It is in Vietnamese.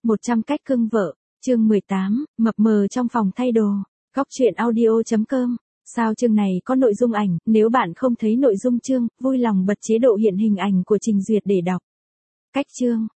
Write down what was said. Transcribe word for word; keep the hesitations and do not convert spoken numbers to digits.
một trăm cách cưng vợ, chương mười tám, mập mờ trong phòng thay đồ. Góc truyện audio chấm com. Sao chương này có nội dung ảnh, nếu bạn không thấy nội dung chương, vui lòng bật chế độ hiện hình ảnh của Trình Duyệt để đọc. Cách chương,